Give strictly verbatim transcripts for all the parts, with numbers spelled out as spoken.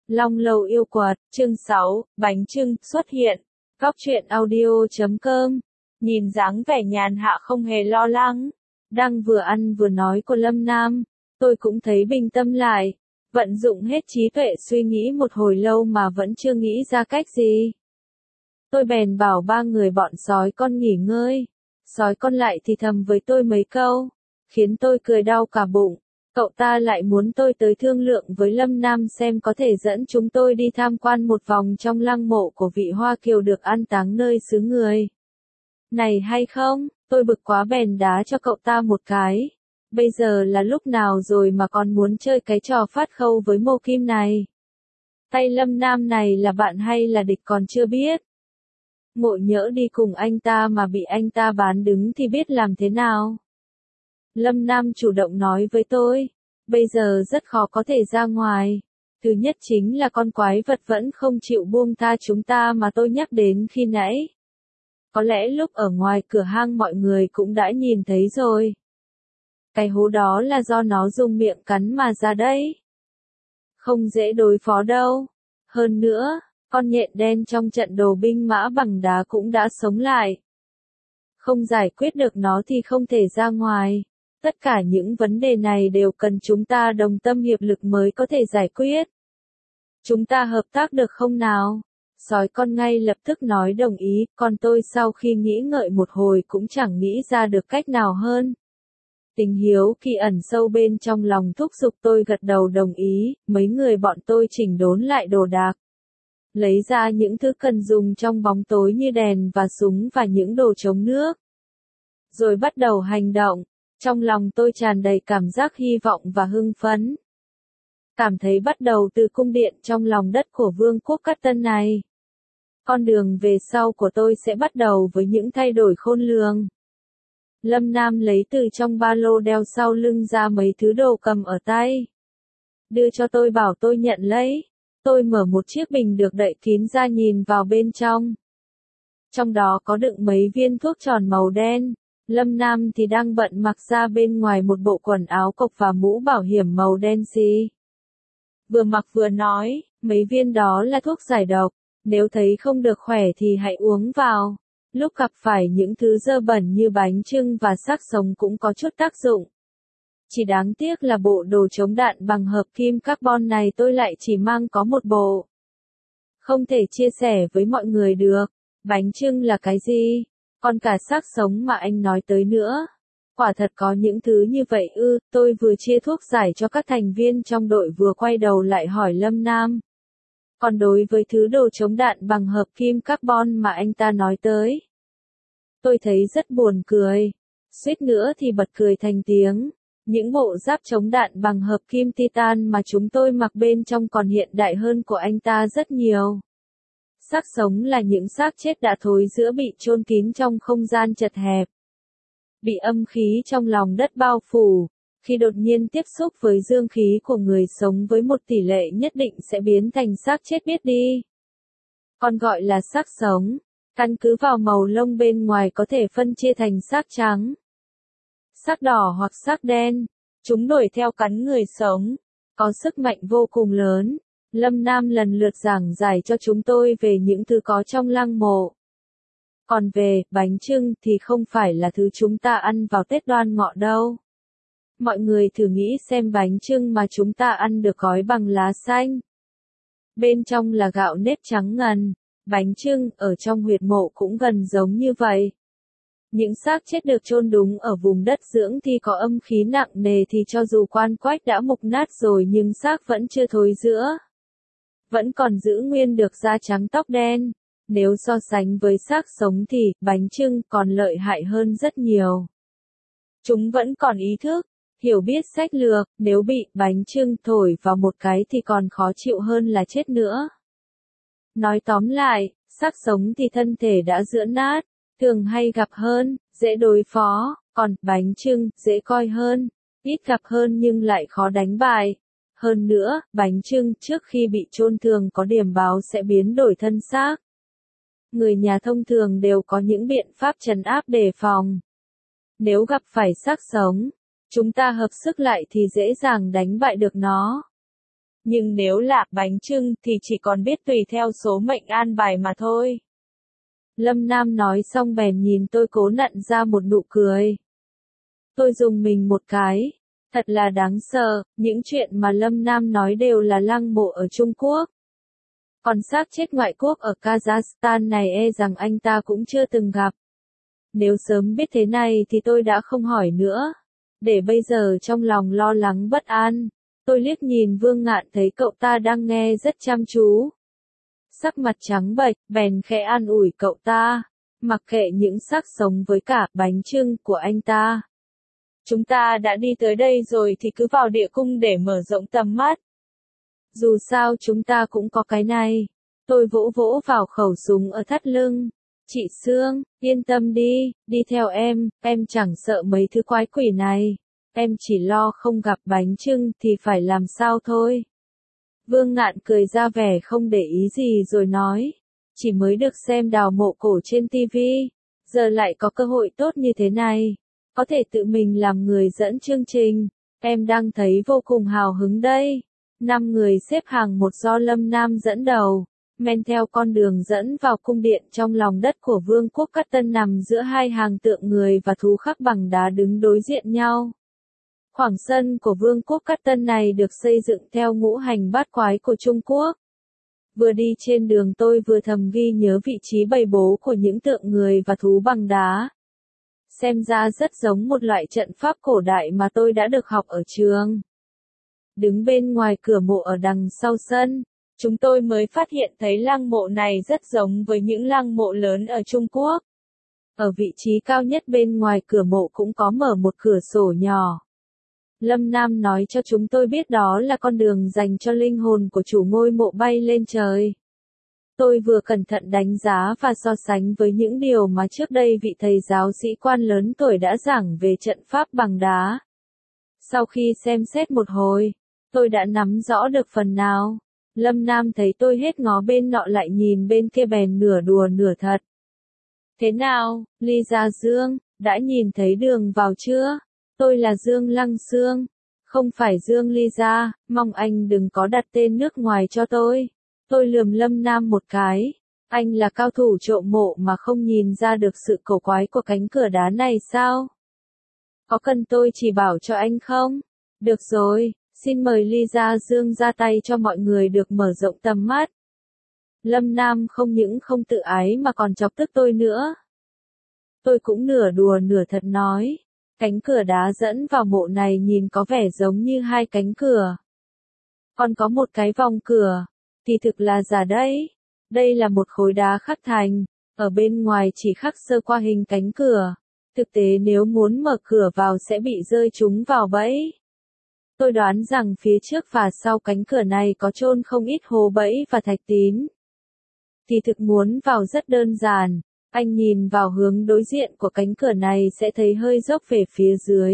Long Lầu Yêu Quật, chương sáu, bánh chưng, xuất hiện. Góc truyện audio chấm com. Nhìn dáng vẻ nhàn hạ không hề lo lắng. Đang vừa ăn vừa nói của Lâm Nam. Tôi cũng thấy bình tâm lại. Vận dụng hết trí tuệ suy nghĩ một hồi lâu mà vẫn chưa nghĩ ra cách gì. Tôi bèn bảo ba người bọn sói con nghỉ ngơi. Sói con lại thì thầm với tôi mấy câu. Khiến tôi cười đau cả bụng. Cậu ta lại muốn tôi tới thương lượng với Lâm Nam xem có thể dẫn chúng tôi đi tham quan một vòng trong lăng mộ của vị Hoa Kiều được an táng nơi xứ người. Này hay không, tôi bực quá bèn đá cho cậu ta một cái. Bây giờ là lúc nào rồi mà còn muốn chơi cái trò phát khâu với Mộ Kim này? Tay Lâm Nam này là bạn hay là địch còn chưa biết. Ngộ nhỡ đi cùng anh ta mà bị anh ta bán đứng thì biết làm thế nào? Lâm Nam chủ động nói với tôi, bây giờ rất khó có thể ra ngoài. Thứ nhất chính là con quái vật vẫn không chịu buông tha chúng ta mà tôi nhắc đến khi nãy. Có lẽ lúc ở ngoài cửa hang mọi người cũng đã nhìn thấy rồi. Cái hố đó là do nó dùng miệng cắn mà ra đấy. Không dễ đối phó đâu. Hơn nữa, con nhện đen trong trận đồ binh mã bằng đá cũng đã sống lại. Không giải quyết được nó thì không thể ra ngoài. Tất cả những vấn đề này đều cần chúng ta đồng tâm hiệp lực mới có thể giải quyết. Chúng ta hợp tác được không nào? Sói con ngay lập tức nói đồng ý, còn tôi sau khi nghĩ ngợi một hồi cũng chẳng nghĩ ra được cách nào hơn. Tình hiếu kỳ ẩn sâu bên trong lòng thúc giục tôi gật đầu đồng ý, mấy người bọn tôi chỉnh đốn lại đồ đạc. Lấy ra những thứ cần dùng trong bóng tối như đèn và súng và những đồ chống nước. Rồi bắt đầu hành động. Trong lòng tôi tràn đầy cảm giác hy vọng và hưng phấn. Cảm thấy bắt đầu từ cung điện trong lòng đất của vương quốc Cát Tân này. Con đường về sau của tôi sẽ bắt đầu với những thay đổi khôn lường. Lâm Nam lấy từ trong ba lô đeo sau lưng ra mấy thứ đồ cầm ở tay. Đưa cho tôi bảo tôi nhận lấy. Tôi mở một chiếc bình được đậy kín ra nhìn vào bên trong. Trong đó có đựng mấy viên thuốc tròn màu đen. Lâm Nam thì đang bận mặc ra bên ngoài một bộ quần áo cộc và mũ bảo hiểm màu đen xì. Vừa mặc vừa nói, mấy viên đó là thuốc giải độc, nếu thấy không được khỏe thì hãy uống vào. Lúc gặp phải những thứ dơ bẩn như bánh chưng và xác sống cũng có chút tác dụng. Chỉ đáng tiếc là bộ đồ chống đạn bằng hợp kim carbon này tôi lại chỉ mang có một bộ. Không thể chia sẻ với mọi người được. Bánh chưng là cái gì? Còn cả xác sống mà anh nói tới nữa. Quả thật có những thứ như vậy ư, tôi vừa chia thuốc giải cho các thành viên trong đội vừa quay đầu lại hỏi Lâm Nam. Còn đối với thứ đồ chống đạn bằng hợp kim carbon mà anh ta nói tới. Tôi thấy rất buồn cười. Suýt nữa thì bật cười thành tiếng. Những bộ giáp chống đạn bằng hợp kim titan mà chúng tôi mặc bên trong còn hiện đại hơn của anh ta rất nhiều. Xác sống là những xác chết đã thối rữa bị chôn kín trong không gian chật hẹp. Bị âm khí trong lòng đất bao phủ, khi đột nhiên tiếp xúc với dương khí của người sống với một tỷ lệ nhất định sẽ biến thành xác chết biết đi. Còn gọi là xác sống, căn cứ vào màu lông bên ngoài có thể phân chia thành xác trắng, xác đỏ hoặc xác đen. Chúng đuổi theo cắn người sống, có sức mạnh vô cùng lớn. Lâm Nam lần lượt giảng giải cho chúng tôi về những thứ có trong lăng mộ. Còn về bánh chưng thì không phải là thứ chúng ta ăn vào Tết Đoan Ngọ đâu. Mọi người thử nghĩ xem bánh chưng mà chúng ta ăn được gói bằng lá xanh. Bên trong là gạo nếp trắng ngần. Bánh chưng ở trong huyệt mộ cũng gần giống như vậy. Những xác chết được chôn đúng ở vùng đất dưỡng thì có âm khí nặng nề thì cho dù quan quách đã mục nát rồi nhưng xác vẫn chưa thối rữa. Vẫn còn giữ nguyên được da trắng tóc đen. Nếu so sánh với xác sống thì bánh chưng còn lợi hại hơn rất nhiều. Chúng vẫn còn ý thức, hiểu biết sách lược, nếu bị bánh chưng thổi vào một cái thì còn khó chịu hơn là chết nữa. Nói tóm lại, xác sống thì thân thể đã giữa nát, thường hay gặp hơn, dễ đối phó, còn bánh chưng dễ coi hơn, ít gặp hơn nhưng lại khó đánh bại. Hơn nữa, bánh chưng trước khi bị chôn thường có điểm báo sẽ biến đổi thân xác. Người nhà thông thường đều có những biện pháp trấn áp đề phòng. Nếu gặp phải xác sống, chúng ta hợp sức lại thì dễ dàng đánh bại được nó. Nhưng nếu là bánh chưng thì chỉ còn biết tùy theo số mệnh an bài mà thôi. Lâm Nam nói xong bèn nhìn tôi cố nặn ra một nụ cười. Tôi rùng mình một cái. Thật là đáng sợ, những chuyện mà Lâm Nam nói đều là lăng mộ ở Trung Quốc. Còn xác chết ngoại quốc ở Kazakhstan này e rằng anh ta cũng chưa từng gặp. Nếu sớm biết thế này thì tôi đã không hỏi nữa. Để bây giờ trong lòng lo lắng bất an, tôi liếc nhìn Vương Ngạn thấy cậu ta đang nghe rất chăm chú. Sắc mặt trắng bệch, bèn khẽ an ủi cậu ta, mặc kệ những xác sống với cả bánh chưng của anh ta. Chúng ta đã đi tới đây rồi thì cứ vào địa cung để mở rộng tầm mắt. Dù sao chúng ta cũng có cái này. Tôi vỗ vỗ vào khẩu súng ở thắt lưng. Chị Sương, yên tâm đi, đi theo em, em chẳng sợ mấy thứ quái quỷ này. Em chỉ lo không gặp bánh chưng thì phải làm sao thôi. Vương Ngạn cười ra vẻ không để ý gì rồi nói. Chỉ mới được xem đào mộ cổ trên ti vi. Giờ lại có cơ hội tốt như thế này. Có thể tự mình làm người dẫn chương trình. Em đang thấy vô cùng hào hứng đây. Năm người xếp hàng một do Lâm Nam dẫn đầu. Men theo con đường dẫn vào cung điện trong lòng đất của Vương quốc Cát Tân nằm giữa hai hàng tượng người và thú khắc bằng đá đứng đối diện nhau. Khoảng sân của Vương quốc Cát Tân này được xây dựng theo ngũ hành bát quái của Trung Quốc. Vừa đi trên đường tôi vừa thầm ghi nhớ vị trí bày bố của những tượng người và thú bằng đá. Xem ra rất giống một loại trận pháp cổ đại mà tôi đã được học ở trường. Đứng bên ngoài cửa mộ ở đằng sau sân, chúng tôi mới phát hiện thấy lăng mộ này rất giống với những lăng mộ lớn ở Trung Quốc. Ở vị trí cao nhất bên ngoài cửa mộ cũng có mở một cửa sổ nhỏ. Lâm Nam nói cho chúng tôi biết đó là con đường dành cho linh hồn của chủ ngôi mộ bay lên trời. Tôi vừa cẩn thận đánh giá và so sánh với những điều mà trước đây vị thầy giáo sĩ quan lớn tuổi đã giảng về trận pháp bằng đá. Sau khi xem xét một hồi, tôi đã nắm rõ được phần nào. Lâm Nam thấy tôi hết ngó bên nọ lại nhìn bên kia bèn nửa đùa nửa thật. Thế nào, Ly Gia Dương, đã nhìn thấy đường vào chưa? Tôi là Dương Lăng Sương, không phải Dương Ly Gia, mong anh đừng có đặt tên nước ngoài cho tôi. Tôi lườm Lâm Nam một cái. Anh là cao thủ trộm mộ mà không nhìn ra được sự cổ quái của cánh cửa đá này sao? Có cần tôi chỉ bảo cho anh không? Được rồi, xin mời Ly Gia Dương ra tay cho mọi người được mở rộng tầm mắt. Lâm Nam không những không tự ái mà còn chọc tức tôi nữa. Tôi cũng nửa đùa nửa thật nói. Cánh cửa đá dẫn vào mộ này nhìn có vẻ giống như hai cánh cửa. Còn có một cái vòng cửa, thì thực là giả đấy. Đây là một khối đá khắc thành, ở bên ngoài chỉ khắc sơ qua hình cánh cửa. Thực tế nếu muốn mở cửa vào sẽ bị rơi chúng vào bẫy. Tôi đoán rằng phía trước và sau cánh cửa này có chôn không ít hố bẫy và thạch tín. Thì thực muốn vào rất đơn giản. Anh nhìn vào hướng đối diện của cánh cửa này sẽ thấy hơi dốc về phía dưới.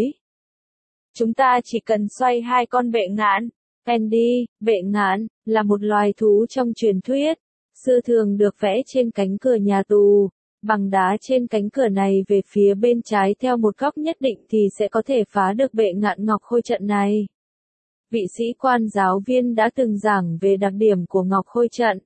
Chúng ta chỉ cần xoay hai con bệ ngạn. Andy, bệ ngạn, là một loài thú trong truyền thuyết. Xưa thường được vẽ trên cánh cửa nhà tù. Bằng đá trên cánh cửa này về phía bên trái theo một góc nhất định thì sẽ có thể phá được bệ ngạn ngọc khôi trận này. Vị sĩ quan giáo viên đã từng giảng về đặc điểm của ngọc khôi trận.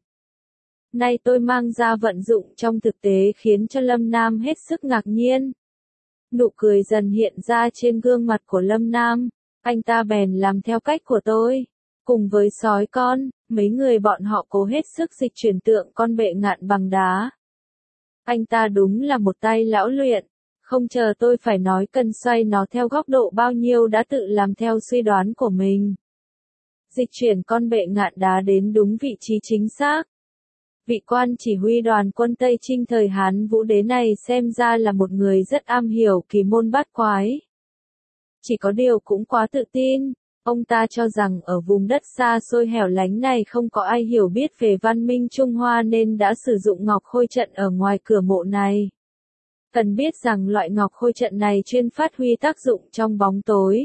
Nay tôi mang ra vận dụng trong thực tế khiến cho Lâm Nam hết sức ngạc nhiên. Nụ cười dần hiện ra trên gương mặt của Lâm Nam, anh ta bèn làm theo cách của tôi. Cùng với sói con, mấy người bọn họ cố hết sức dịch chuyển tượng con bệ ngạn bằng đá. Anh ta đúng là một tay lão luyện, không chờ tôi phải nói cần xoay nó theo góc độ bao nhiêu đã tự làm theo suy đoán của mình. Dịch chuyển con bệ ngạn đá đến đúng vị trí chính xác. Vị quan chỉ huy đoàn quân Tây Trinh thời Hán Vũ Đế này xem ra là một người rất am hiểu kỳ môn bát quái. Chỉ có điều cũng quá tự tin, ông ta cho rằng ở vùng đất xa xôi hẻo lánh này không có ai hiểu biết về văn minh Trung Hoa nên đã sử dụng ngọc khôi trận ở ngoài cửa mộ này. Cần biết rằng loại ngọc khôi trận này chuyên phát huy tác dụng trong bóng tối.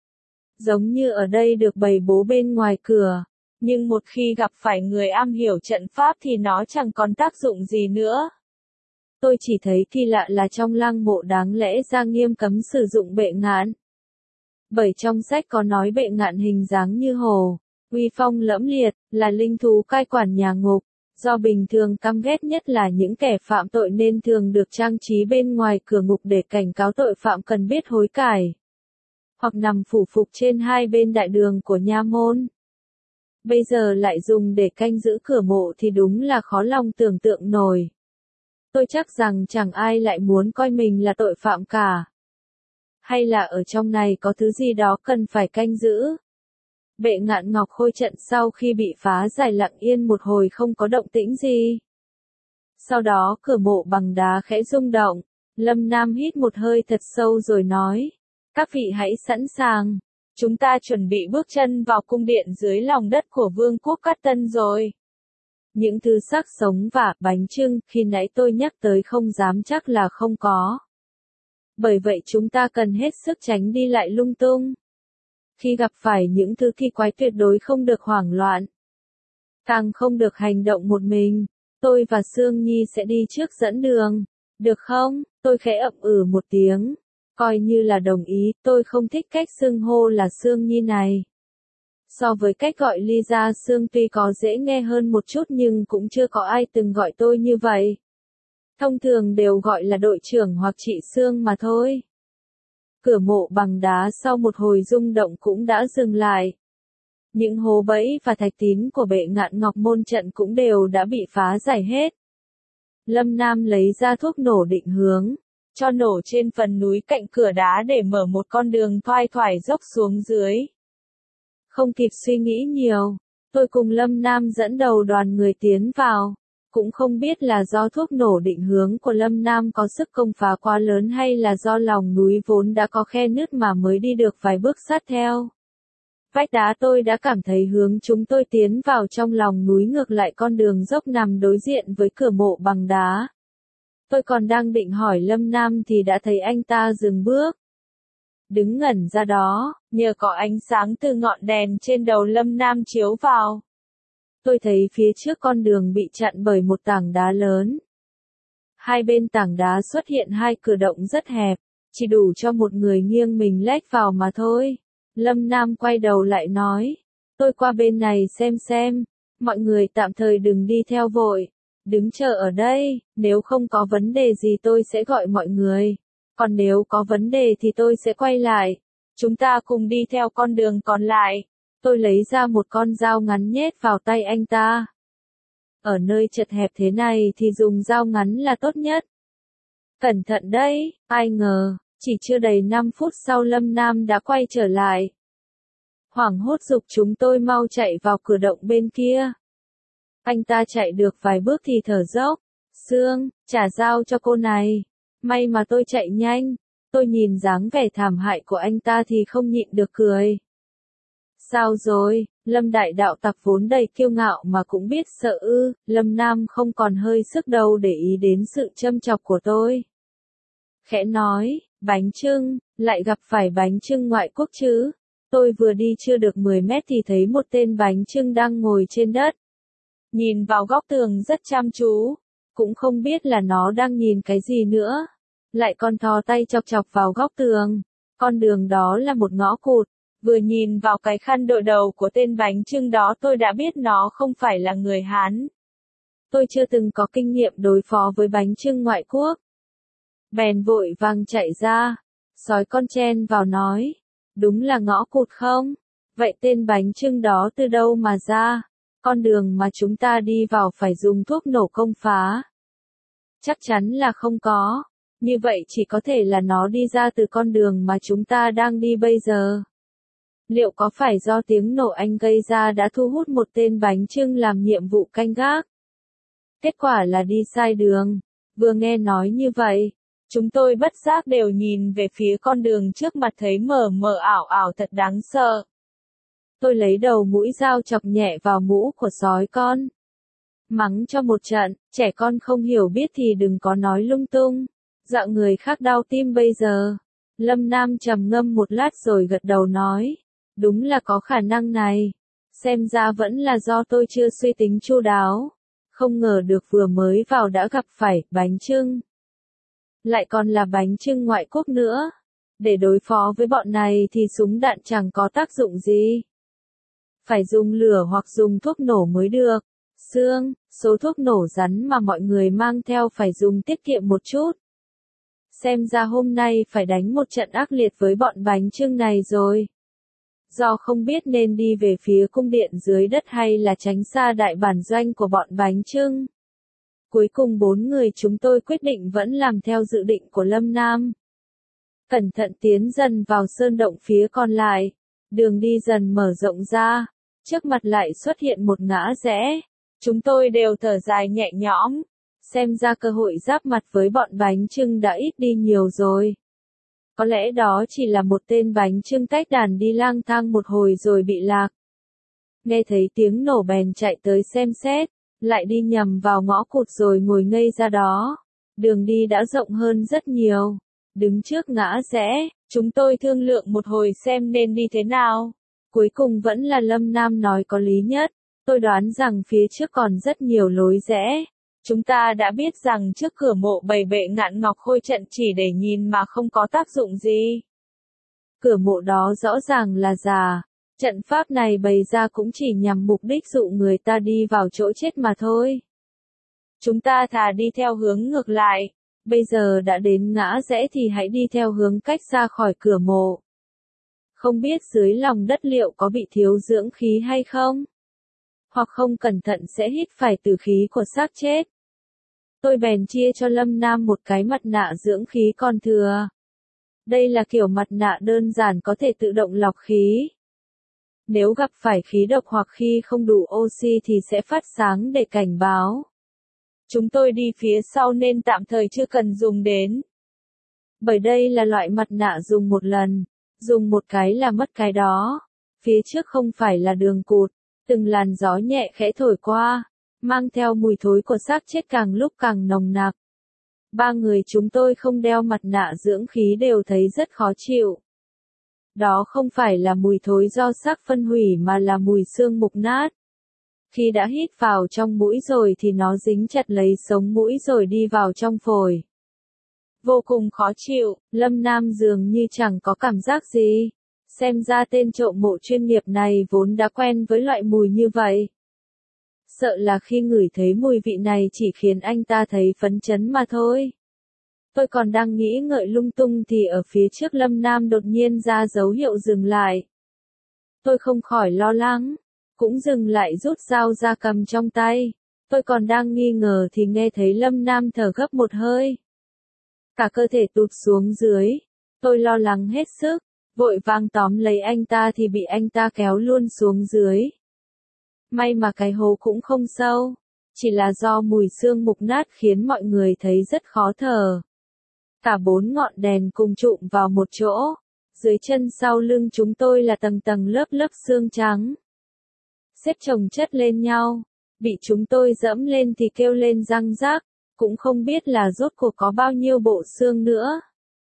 Giống như ở đây được bày bố bên ngoài cửa. Nhưng một khi gặp phải người am hiểu trận pháp thì nó chẳng còn tác dụng gì nữa. Tôi chỉ thấy kỳ lạ là trong lăng mộ đáng lẽ ra nghiêm cấm sử dụng bệ ngạn. Bởi trong sách có nói bệ ngạn hình dáng như hồ, uy phong lẫm liệt, là linh thú cai quản nhà ngục. Do bình thường căm ghét nhất là những kẻ phạm tội nên thường được trang trí bên ngoài cửa ngục để cảnh cáo tội phạm cần biết hối cải. Hoặc nằm phủ phục trên hai bên đại đường của nha môn. Bây giờ lại dùng để canh giữ cửa mộ thì đúng là khó lòng tưởng tượng nổi. Tôi chắc rằng chẳng ai lại muốn coi mình là tội phạm cả. Hay là ở trong này có thứ gì đó cần phải canh giữ? Bệ Ngạn Ngọc Khôi trận sau khi bị phá giải lặng yên một hồi không có động tĩnh gì. Sau đó cửa mộ bằng đá khẽ rung động, Lâm Nam hít một hơi thật sâu rồi nói, các vị hãy sẵn sàng, chúng ta chuẩn bị bước chân vào cung điện dưới lòng đất của Vương quốc Cát Tân rồi. Những thứ xác sống và bánh chưng khi nãy tôi nhắc tới không dám chắc là không có. Bởi vậy chúng ta cần hết sức tránh đi lại lung tung. Khi gặp phải những thứ kỳ quái tuyệt đối không được hoảng loạn. Càng không được hành động một mình. Tôi và Sương Nhi sẽ đi trước dẫn đường. Được không? Tôi khẽ ậm ừ một tiếng. Coi như là đồng ý, tôi không thích cách xưng hô là Sương Nhi này. So với cách gọi Lisa Sương tuy có dễ nghe hơn một chút nhưng cũng chưa có ai từng gọi tôi như vậy. Thông thường đều gọi là đội trưởng hoặc chị Sương mà thôi. Cửa mộ bằng đá sau một hồi rung động cũng đã dừng lại. Những hố bẫy và thạch tín của Bệ Ngạn Ngọc môn trận cũng đều đã bị phá giải hết. Lâm Nam lấy ra thuốc nổ định hướng, cho nổ trên phần núi cạnh cửa đá để mở một con đường thoai thoải dốc xuống dưới. Không kịp suy nghĩ nhiều, tôi cùng Lâm Nam dẫn đầu đoàn người tiến vào. Cũng không biết là do thuốc nổ định hướng của Lâm Nam có sức công phá quá lớn hay là do lòng núi vốn đã có khe nứt mà mới đi được vài bước sát theo. Vách đá tôi đã cảm thấy hướng chúng tôi tiến vào trong lòng núi ngược lại con đường dốc nằm đối diện với cửa mộ bằng đá. Tôi còn đang định hỏi Lâm Nam thì đã thấy anh ta dừng bước. Đứng ngẩn ra đó, nhờ có ánh sáng từ ngọn đèn trên đầu Lâm Nam chiếu vào. Tôi thấy phía trước con đường bị chặn bởi một tảng đá lớn. Hai bên tảng đá xuất hiện hai cửa động rất hẹp, chỉ đủ cho một người nghiêng mình lách vào mà thôi. Lâm Nam quay đầu lại nói, tôi qua bên này xem xem, mọi người tạm thời đừng đi theo vội, đứng chờ ở đây, nếu không có vấn đề gì tôi sẽ gọi mọi người, còn nếu có vấn đề thì tôi sẽ quay lại, chúng ta cùng đi theo con đường còn lại. Tôi lấy ra một con dao ngắn nhét vào tay anh ta. Ở nơi chật hẹp thế này thì dùng dao ngắn là tốt nhất. Cẩn thận đấy, ai ngờ, chỉ chưa đầy năm phút sau Lâm Nam đã quay trở lại. Hoảng hốt giục chúng tôi mau chạy vào cửa động bên kia. Anh ta chạy được vài bước thì thở dốc. Sương, trả dao cho cô này. May mà tôi chạy nhanh. Tôi nhìn dáng vẻ thảm hại của anh ta thì không nhịn được cười. Sao rồi, Lâm đại đạo tặc vốn đầy kiêu ngạo mà cũng biết sợ ư, Lâm Nam không còn hơi sức đâu để ý đến sự châm chọc của tôi. Khẽ nói, bánh chưng, lại gặp phải bánh chưng ngoại quốc chứ. Tôi vừa đi chưa được mười mét thì thấy một tên bánh chưng đang ngồi trên đất. Nhìn vào góc tường rất chăm chú, cũng không biết là nó đang nhìn cái gì nữa. Lại còn thò tay chọc chọc vào góc tường, con đường đó là một ngõ cụt. Vừa nhìn vào cái khăn đội đầu của tên bánh chưng đó tôi đã biết nó không phải là người Hán. Tôi chưa từng có kinh nghiệm đối phó với bánh chưng ngoại quốc. Bèn vội vàng chạy ra, sói con chen vào nói, đúng là ngõ cụt không? Vậy tên bánh chưng đó từ đâu mà ra? Con đường mà chúng ta đi vào phải dùng thuốc nổ công phá. Chắc chắn là không có, như vậy chỉ có thể là nó đi ra từ con đường mà chúng ta đang đi bây giờ. Liệu có phải do tiếng nổ anh gây ra đã thu hút một tên bánh chưng làm nhiệm vụ canh gác? Kết quả là đi sai đường. Vừa nghe nói như vậy, chúng tôi bất giác đều nhìn về phía con đường trước mặt thấy mờ mờ ảo ảo thật đáng sợ. Tôi lấy đầu mũi dao chọc nhẹ vào mũ của sói con. Mắng cho một trận, trẻ con không hiểu biết thì đừng có nói lung tung. Dạo người khác đau tim bây giờ. Lâm Nam trầm ngâm một lát rồi gật đầu nói. Đúng là có khả năng này. Xem ra vẫn là do tôi chưa suy tính chu đáo. Không ngờ được vừa mới vào đã gặp phải bánh chưng. Lại còn là bánh chưng ngoại quốc nữa. Để đối phó với bọn này thì súng đạn chẳng có tác dụng gì. phải dùng lửa hoặc dùng thuốc nổ mới được. Xương, số thuốc nổ rắn mà mọi người mang theo phải dùng tiết kiệm một chút. Xem ra hôm nay phải đánh một trận ác liệt với bọn bánh chưng này rồi. Do không biết nên đi về phía cung điện dưới đất hay là tránh xa đại bản doanh của bọn bánh chưng. Cuối cùng bốn người chúng tôi quyết định vẫn làm theo dự định của Lâm Nam. Cẩn thận tiến dần vào sơn động phía còn lại. Đường đi dần mở rộng ra. Trước mặt lại xuất hiện một ngã rẽ. Chúng tôi đều thở dài nhẹ nhõm. Xem ra cơ hội giáp mặt với bọn bánh chưng đã ít đi nhiều rồi. Có lẽ đó chỉ là một tên bánh chưng tách đàn đi lang thang một hồi rồi bị lạc. Nghe thấy tiếng nổ bèn chạy tới xem xét, lại đi nhầm vào ngõ cụt rồi ngồi ngây ra đó. Đường đi đã rộng hơn rất nhiều. Đứng trước ngã rẽ, chúng tôi thương lượng một hồi xem nên đi thế nào. Cuối cùng vẫn là Lâm Nam nói có lý nhất. Tôi đoán rằng phía trước còn rất nhiều lối rẽ. Chúng ta đã biết rằng trước cửa mộ bày bệ ngạn ngọc khôi trận chỉ để nhìn mà không có tác dụng gì. Cửa mộ đó rõ ràng là giả. Trận pháp này bày ra cũng chỉ nhằm mục đích dụ người ta đi vào chỗ chết mà thôi. Chúng ta thà đi theo hướng ngược lại. Bây giờ đã đến ngã rẽ thì hãy đi theo hướng cách ra khỏi cửa mộ. Không biết dưới lòng đất liệu có bị thiếu dưỡng khí hay không? Hoặc không cẩn thận sẽ hít phải tử khí của xác chết. Tôi bèn chia cho Lâm Nam một cái mặt nạ dưỡng khí còn thừa. Đây là kiểu mặt nạ đơn giản có thể tự động lọc khí. Nếu gặp phải khí độc hoặc khi không đủ oxy thì sẽ phát sáng để cảnh báo. Chúng tôi đi phía sau nên tạm thời chưa cần dùng đến. Bởi đây là loại mặt nạ dùng một lần, dùng một cái là mất cái đó. Phía trước không phải là đường cụt, từng làn gió nhẹ khẽ thổi qua, mang theo mùi thối của xác chết càng lúc càng nồng nặc. Ba người chúng tôi không đeo mặt nạ dưỡng khí đều thấy rất khó chịu. Đó không phải là mùi thối do xác phân hủy mà là mùi xương mục nát. Khi đã hít vào trong mũi rồi thì nó dính chặt lấy sống mũi rồi đi vào trong phổi. Vô cùng khó chịu, Lâm Nam dường như chẳng có cảm giác gì. Xem ra tên trộm mộ chuyên nghiệp này vốn đã quen với loại mùi như vậy. Sợ là khi ngửi thấy mùi vị này chỉ khiến anh ta thấy phấn chấn mà thôi. Tôi còn đang nghĩ ngợi lung tung thì ở phía trước Lâm Nam đột nhiên ra dấu hiệu dừng lại. Tôi không khỏi lo lắng, cũng dừng lại rút dao ra cầm trong tay. Tôi còn đang nghi ngờ thì nghe thấy Lâm Nam thở gấp một hơi. Cả cơ thể tụt xuống dưới. Tôi lo lắng hết sức, vội vàng tóm lấy anh ta thì bị anh ta kéo luôn xuống dưới. May mà cái hố cũng không sâu, chỉ là do mùi xương mục nát khiến mọi người thấy rất khó thở. Cả bốn ngọn đèn cùng chụm vào một chỗ, dưới chân sau lưng chúng tôi là tầng tầng lớp lớp xương trắng. Xếp chồng chất lên nhau, bị chúng tôi dẫm lên thì kêu lên răng rác, cũng không biết là rốt cuộc có bao nhiêu bộ xương nữa.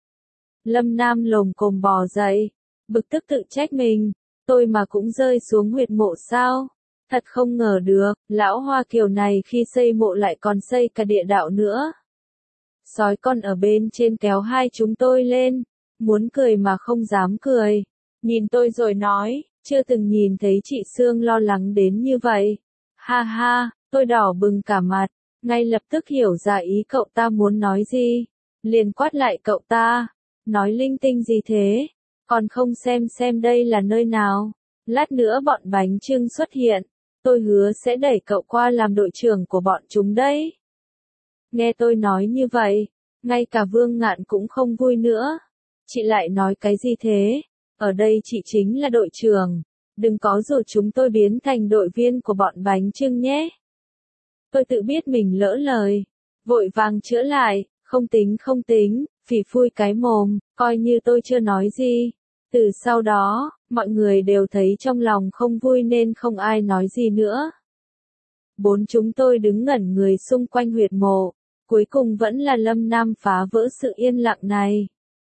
Lâm Nam lồm cồm bò dậy, bực tức tự trách mình, tôi mà cũng rơi xuống huyệt mộ sao? Thật không ngờ được, lão Hoa Kiều này khi xây mộ lại còn xây cả địa đạo nữa. Sói con ở bên trên kéo hai chúng tôi lên, muốn cười mà không dám cười. Nhìn tôi rồi nói, chưa từng nhìn thấy chị Sương lo lắng đến như vậy. Ha ha, tôi đỏ bừng cả mặt, ngay lập tức hiểu ra ý cậu ta muốn nói gì. Liền quát lại cậu ta, nói linh tinh gì thế, còn không xem xem đây là nơi nào. Lát nữa bọn bánh chưng xuất hiện, tôi hứa sẽ đẩy cậu qua làm đội trưởng của bọn chúng đấy. Nghe tôi nói như vậy, ngay cả Vương Ngạn cũng không vui nữa. Chị lại nói cái gì thế? Ở đây chị chính là đội trưởng, đừng có dụ chúng tôi biến thành đội viên của bọn bánh chưng nhé. Tôi tự biết mình lỡ lời, vội vàng chữa lại, không tính không tính, phỉ phui cái mồm, coi như tôi chưa nói gì. Từ sau đó, mọi người đều thấy trong lòng không vui nên không ai nói gì nữa. Bốn chúng tôi đứng ngẩn người xung quanh huyệt mộ, cuối cùng vẫn là Lâm Nam phá vỡ sự yên lặng này.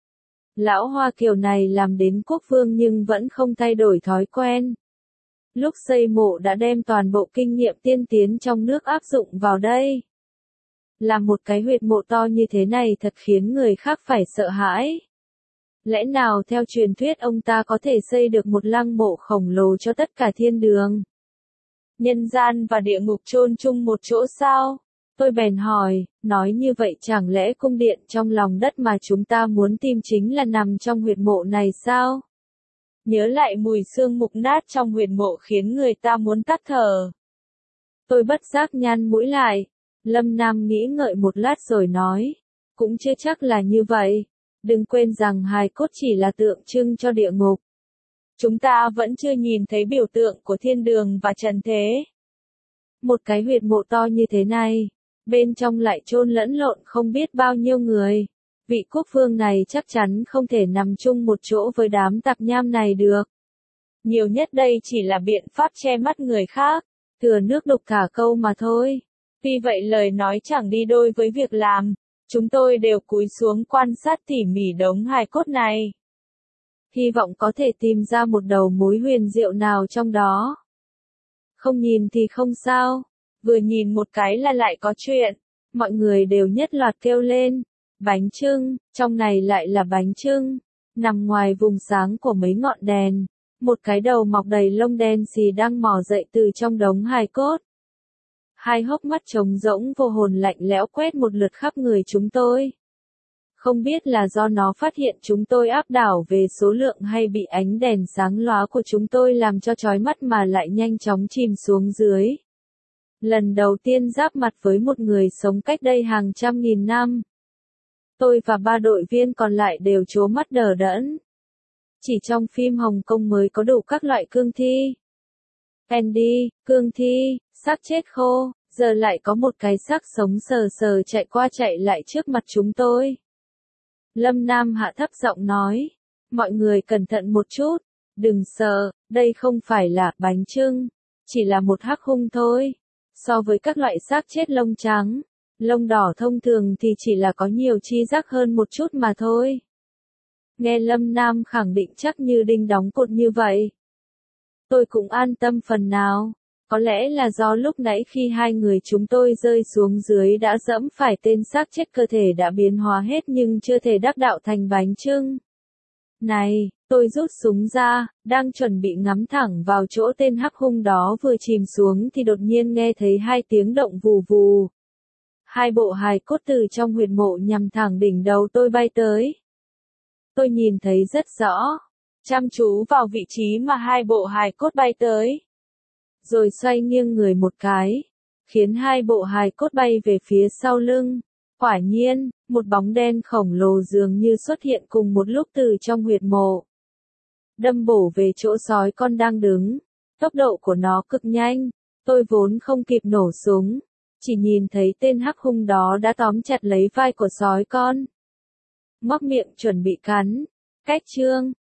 Lão Hoa Kiều này làm đến quốc vương nhưng vẫn không thay đổi thói quen. Lúc xây mộ đã đem toàn bộ kinh nghiệm tiên tiến trong nước áp dụng vào đây. Làm một cái huyệt mộ to như thế này thật khiến người khác phải sợ hãi. Lẽ nào theo truyền thuyết ông ta có thể xây được một lăng mộ khổng lồ cho tất cả thiên đường? Nhân gian và địa ngục chôn chung một chỗ sao? Tôi bèn hỏi, nói như vậy chẳng lẽ cung điện trong lòng đất mà chúng ta muốn tìm chính là nằm trong huyệt mộ này sao? Nhớ lại mùi xương mục nát trong huyệt mộ khiến người ta muốn tắt thở. Tôi bất giác nhăn mũi lại. Lâm Nam nghĩ ngợi một lát rồi nói, cũng chưa chắc là như vậy. Đừng quên rằng hài cốt chỉ là tượng trưng cho địa ngục. Chúng ta vẫn chưa nhìn thấy biểu tượng của thiên đường và trần thế. Một cái huyệt mộ to như thế này, bên trong lại chôn lẫn lộn không biết bao nhiêu người. Vị quốc vương này chắc chắn không thể nằm chung một chỗ với đám tạp nham này được. Nhiều nhất đây chỉ là biện pháp che mắt người khác, thừa nước đục thả câu mà thôi. Tuy vậy lời nói chẳng đi đôi với việc làm, chúng tôi đều cúi xuống quan sát tỉ mỉ đống hài cốt này. Hy vọng có thể tìm ra một đầu mối huyền diệu nào trong đó. Không nhìn thì không sao, vừa nhìn một cái là lại có chuyện. Mọi người đều nhất loạt kêu lên, bánh chưng, trong này lại là bánh chưng. Nằm ngoài vùng sáng của mấy ngọn đèn, một cái đầu mọc đầy lông đen xì đang mò dậy từ trong đống hài cốt. Hai hốc mắt trống rỗng vô hồn lạnh lẽo quét một lượt khắp người chúng tôi. Không biết là do nó phát hiện chúng tôi áp đảo về số lượng hay bị ánh đèn sáng lóa của chúng tôi làm cho chói mắt mà lại nhanh chóng chìm xuống dưới. Lần đầu tiên giáp mặt với một người sống cách đây hàng trăm nghìn năm. Tôi và ba đội viên còn lại đều trố mắt đờ đẫn. Chỉ trong phim Hồng Kông mới có đủ các loại cương thi. Andy, cương thi, xác chết khô, giờ lại có một cái xác sống sờ sờ chạy qua chạy lại trước mặt chúng tôi. Lâm Nam hạ thấp giọng nói, mọi người cẩn thận một chút, đừng sợ, đây không phải là bánh chưng, chỉ là một hắc hung thôi. So với các loại xác chết lông trắng, lông đỏ thông thường thì chỉ là có nhiều chi giác hơn một chút mà thôi. Nghe Lâm Nam khẳng định chắc như đinh đóng cột như vậy, tôi cũng an tâm phần nào. Có lẽ là do lúc nãy khi hai người chúng tôi rơi xuống dưới đã dẫm phải tên xác chết, cơ thể đã biến hóa hết nhưng chưa thể đắc đạo thành bánh chưng. Này, tôi rút súng ra, đang chuẩn bị ngắm thẳng vào chỗ tên hắc hung đó vừa chìm xuống thì đột nhiên nghe thấy hai tiếng động vù vù. Hai bộ hài cốt từ trong huyệt mộ nhằm thẳng đỉnh đầu tôi bay tới. Tôi nhìn thấy rất rõ, chăm chú vào vị trí mà hai bộ hài cốt bay tới. Rồi xoay nghiêng người một cái, khiến hai bộ hài cốt bay về phía sau lưng. Quả nhiên, một bóng đen khổng lồ dường như xuất hiện cùng một lúc từ trong huyệt mộ. Đâm bổ về chỗ sói con đang đứng. Tốc độ của nó cực nhanh, tôi vốn không kịp nổ súng. Chỉ nhìn thấy tên hắc hung đó đã tóm chặt lấy vai của sói con. Ngoác miệng chuẩn bị cắn. Cách chương,